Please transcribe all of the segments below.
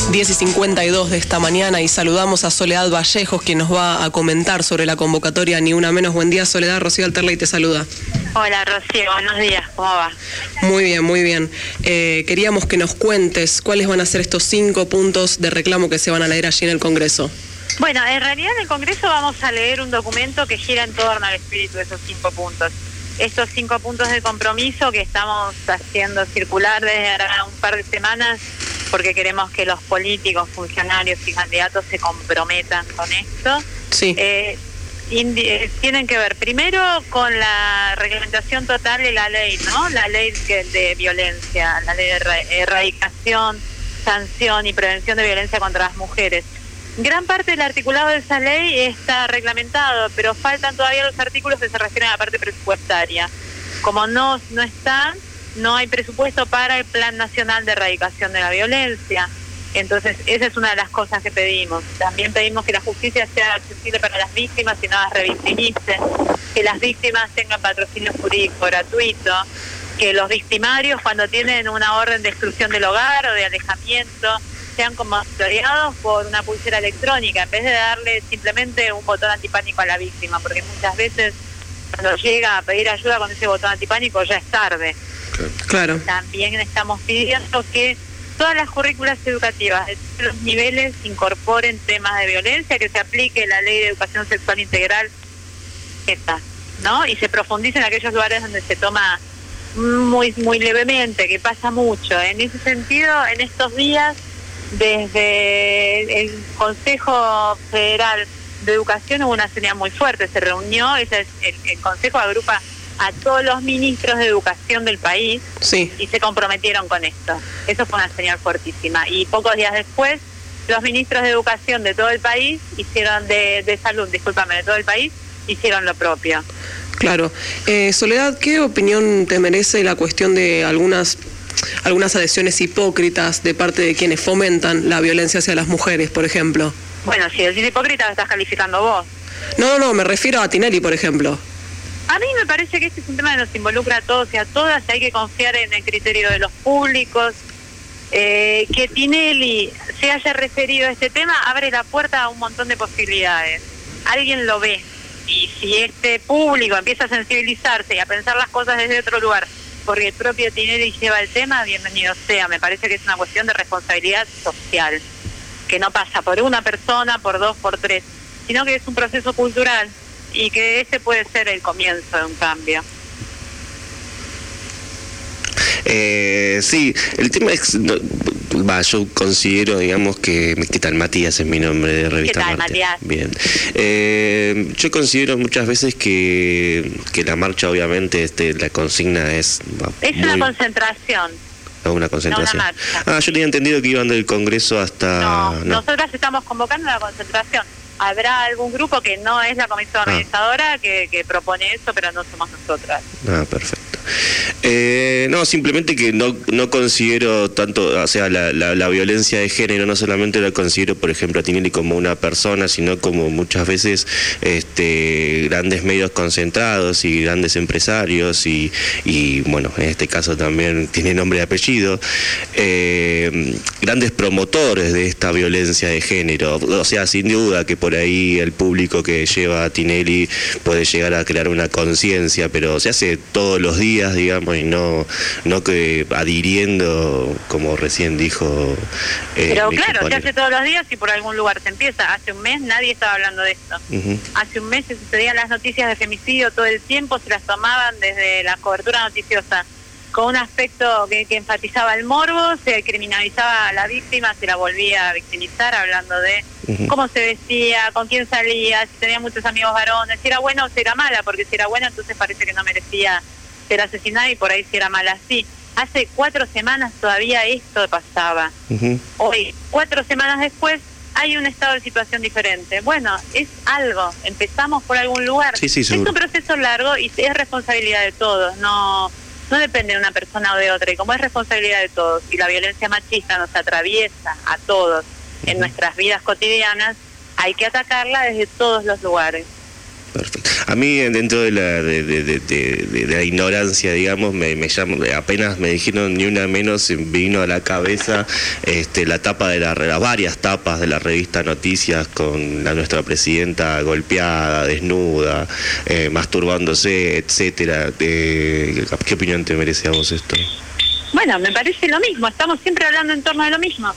10:52 de esta mañana y saludamos a Soledad Vallejos, quien nos va a comentar sobre la convocatoria Ni Una Menos. Buen día, Soledad. Rocío Alterley te saluda. Hola, Rocío. Buenos días. ¿Cómo va? Muy bien, muy bien. Queríamos que nos cuentes cuáles van a ser estos 5 puntos de reclamo que se van a leer allí en el Congreso. Bueno, en realidad en el Congreso vamos a leer un documento que gira en torno al espíritu de esos 5 puntos. Estos 5 puntos de compromiso que estamos haciendo circular desde ahora un par de semanas, porque queremos que los políticos, funcionarios y candidatos se comprometan con esto. Sí. Tienen que ver primero con la reglamentación total de la ley, ¿no? La ley de violencia, la ley de erradicación, sanción y prevención de violencia contra las mujeres. Gran parte del articulado de esa ley está reglamentado, pero faltan todavía los artículos que se refieren a la parte presupuestaria. Como no están, no hay presupuesto para el Plan Nacional de Erradicación de la Violencia. Entonces, esa es una de las cosas que pedimos. También pedimos que la justicia sea accesible para las víctimas y no las revictimice, que las víctimas tengan patrocinio jurídico gratuito, que los victimarios, cuando tienen una orden de exclusión del hogar o de alejamiento, sean monitoreados por una pulsera electrónica, en vez de darle simplemente un botón antipánico a la víctima, porque muchas veces cuando llega a pedir ayuda con ese botón antipánico ya es tarde. Claro. También estamos pidiendo que todas las currículas educativas de todos los niveles incorporen temas de violencia, que se aplique la Ley de Educación Sexual Integral, ¿no? Y se profundice en aquellos lugares donde se toma muy levemente, que pasa mucho. En ese sentido, en estos días, desde el Consejo Federal de Educación hubo una señal muy fuerte, se reunió, el Consejo agrupa a todos los ministros de educación del país, sí, y se comprometieron con esto. Eso fue una señal fuertísima. Y pocos días después, los ministros de educación de todo el país de salud, de todo el país, hicieron lo propio. Claro. Soledad, ¿qué opinión te merece la cuestión de algunas adhesiones hipócritas de parte de quienes fomentan la violencia hacia las mujeres, por ejemplo? Bueno, si decís hipócrita, lo estás calificando vos. No, me refiero a Tinelli, por ejemplo. A mí me parece que este es un tema que nos involucra a todos y a todas, y hay que confiar en el criterio de los públicos. Que Tinelli se haya referido a este tema abre la puerta a un montón de posibilidades. Alguien lo ve, y si este público empieza a sensibilizarse y a pensar las cosas desde otro lugar, porque el propio Tinelli lleva el tema, bienvenido sea. Me parece que es una cuestión de responsabilidad social, que no pasa por una persona, por 2, por 3, sino que es un proceso cultural y que ese puede ser el comienzo de un cambio. Sí, el tema es... yo considero, digamos, ¿qué tal? Matías es mi nombre de Revista ¿Qué tal, Marte. Matías? Bien. Yo considero muchas veces que la marcha, obviamente, la consigna es... Es una concentración. Una concentración. No una marcha. Yo tenía entendido que iban del Congreso hasta... No, nosotras estamos convocando una concentración. Habrá algún grupo que no es la comisión organizadora que propone eso, pero no somos nosotras. Perfecto. No, simplemente que no considero tanto, o sea, la violencia de género no solamente la considero, por ejemplo, a Tinelli como una persona, sino como muchas veces grandes medios concentrados y grandes empresarios y bueno, en este caso también tiene nombre y apellido, grandes promotores de esta violencia de género. O sea, sin duda que por ahí el público que lleva a Tinelli puede llegar a crear una conciencia, pero se hace todos los días, digamos, y no que adhiriendo, como recién dijo. Pero claro, se hace todos los días y por algún lugar se empieza. Hace un mes nadie estaba hablando de esto. Hace un mes se sucedían las noticias de femicidio todo el tiempo, se las tomaban desde la cobertura noticiosa con un aspecto que enfatizaba el morbo, se criminalizaba a la víctima, se la volvía a victimizar hablando de cómo se vestía, con quién salía, si tenía muchos amigos varones, si era buena o si era mala, porque si era buena entonces parece que no merecía ser asesinada y por ahí si era mala así. Hace 4 semanas todavía esto pasaba. Hoy, 4 semanas después, hay un estado de situación diferente. Bueno, es algo, empezamos por algún lugar. Sí, es un proceso largo y es responsabilidad de todos, no depende de una persona o de otra, y como es responsabilidad de todos, y la violencia machista nos atraviesa a todos en nuestras vidas cotidianas, hay que atacarla desde todos los lugares. Perfecto. A mí, dentro de la ignorancia, digamos, me apenas me dijeron ni una menos, vino a la cabeza la tapa de las varias tapas de la revista Noticias con nuestra presidenta golpeada, desnuda, masturbándose, etcétera. ¿Qué opinión te merece a vos esto? Bueno, me parece lo mismo, estamos siempre hablando en torno a lo mismo.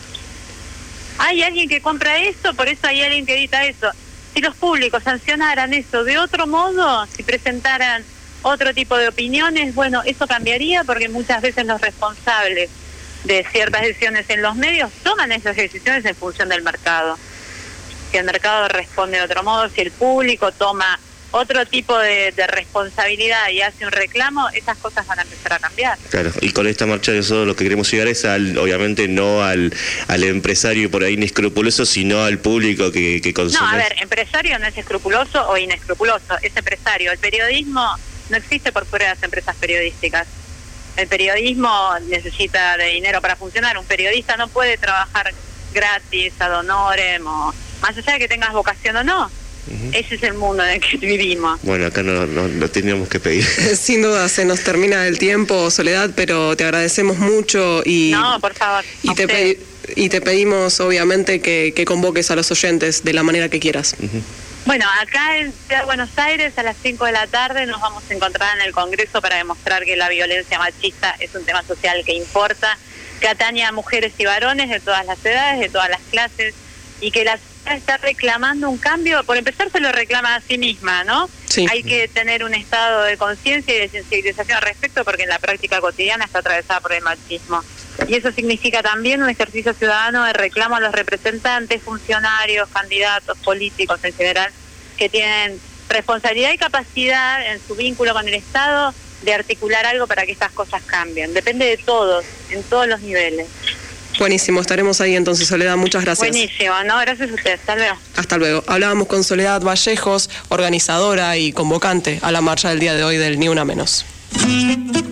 Hay alguien que compra eso, por eso hay alguien que edita eso. Si los públicos sancionaran eso de otro modo, si presentaran otro tipo de opiniones, bueno, eso cambiaría, porque muchas veces los responsables de ciertas decisiones en los medios toman esas decisiones en función del mercado. Si el mercado responde de otro modo, si el público toma otro tipo de responsabilidad y hace un reclamo, esas cosas van a empezar a cambiar. Claro, y con esta marcha nosotros lo que queremos llegar es obviamente no al empresario por ahí inescrupuloso, sino al público que consume. No, a ver, empresario no es escrupuloso o inescrupuloso, es empresario. El periodismo no existe por fuera de las empresas periodísticas. El periodismo necesita de dinero para funcionar. Un periodista no puede trabajar gratis, ad honorem, o más allá de que tengas vocación o no. Ese es el mundo en el que vivimos. Bueno, acá no tendríamos que pedir. Sin duda se nos termina el tiempo, Soledad, pero te agradecemos mucho y... No, por favor. Y te pedimos, obviamente, que convoques a los oyentes de la manera que quieras. Bueno, acá en Ciudad de Buenos Aires a las 5 de la tarde nos vamos a encontrar en el Congreso para demostrar que la violencia machista es un tema social que importa, que atañe a mujeres y varones de todas las edades, de todas las clases, y que la sociedad está reclamando un cambio. Por empezar, se lo reclama a sí misma, ¿no? Sí. Hay que tener un estado de conciencia y de sensibilización al respecto, porque en la práctica cotidiana está atravesada por el machismo. Y eso significa también un ejercicio ciudadano de reclamo a los representantes, funcionarios, candidatos, políticos en general, que tienen responsabilidad y capacidad en su vínculo con el Estado de articular algo para que estas cosas cambien. Depende de todos, en todos los niveles. Buenísimo, estaremos ahí entonces, Soledad, muchas gracias. Buenísimo, ¿no? Gracias a ustedes, hasta luego. Hasta luego. Hablábamos con Soledad Vallejos, organizadora y convocante a la marcha del día de hoy del Ni Una Menos.